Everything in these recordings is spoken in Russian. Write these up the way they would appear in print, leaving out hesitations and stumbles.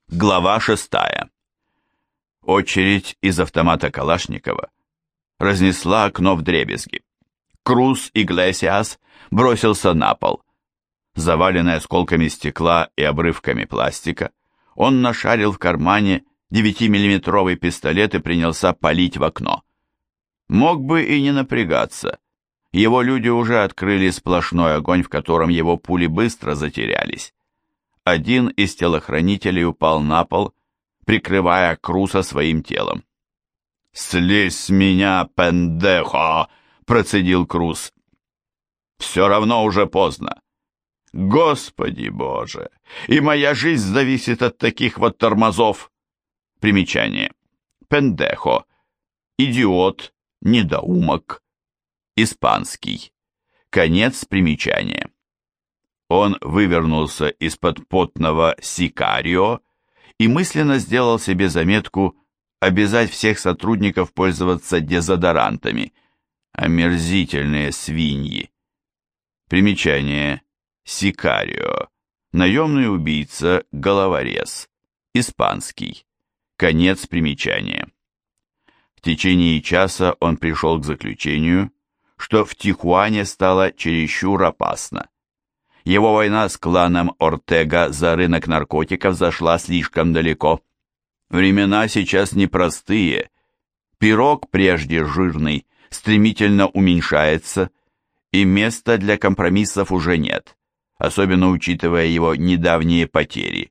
Глава 6. Очередь из автомата Калашникова разнесла окно вдребезги. Круз Иглесиас бросился на пол. Заваленный осколками стекла и обрывками пластика, он нашарил в кармане 9-миллиметровый пистолет и принялся палить в окно. Мог бы и не напрягаться. Его люди уже открыли сплошной огонь, в котором его пули быстро затерялись. Один из телохранителей упал на пол, прикрывая Круза своим телом. «Слезь с меня, пендехо!» — процедил Круз. «Все равно уже поздно. Господи Боже! И моя жизнь зависит от таких вот тормозов!» Примечание. Пендехо. Идиот, недоумок. Испанский. Конец примечания. Он вывернулся из-под потного сикарио и мысленно сделал себе заметку обязать всех сотрудников пользоваться дезодорантами. Омерзительные свиньи. Примечание. Сикарио. Наемный убийца, головорез. Испанский. Конец примечания. В течение часа он пришел к заключению, что в Тихуане стало чересчур опасно. Его война с кланом Ортега за рынок наркотиков зашла слишком далеко. Времена сейчас непростые. Пирог, прежде жирный, стремительно уменьшается, и места для компромиссов уже нет, особенно учитывая его недавние потери.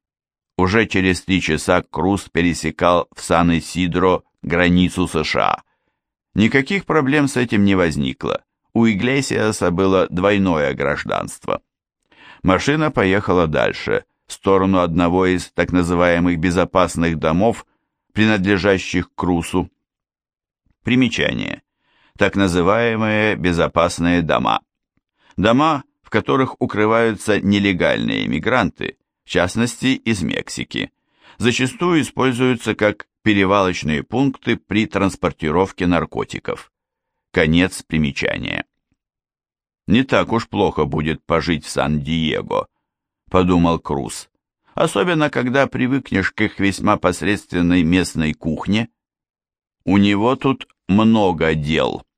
Уже через 3 часа Круз пересекал в Сан-Исидро границу США. Никаких проблем с этим не возникло. У Иглесиаса было двойное гражданство. Машина поехала дальше, в сторону одного из так называемых безопасных домов, принадлежащих Крузу. Примечание. Так называемые безопасные дома. Дома, в которых укрываются нелегальные мигранты, в частности из Мексики, зачастую используются как перевалочные пункты при транспортировке наркотиков. Конец примечания. «Не так уж плохо будет пожить в Сан-Диего», — подумал Круз, «особенно когда привыкнешь к их весьма посредственной местной кухне. У него тут много дел».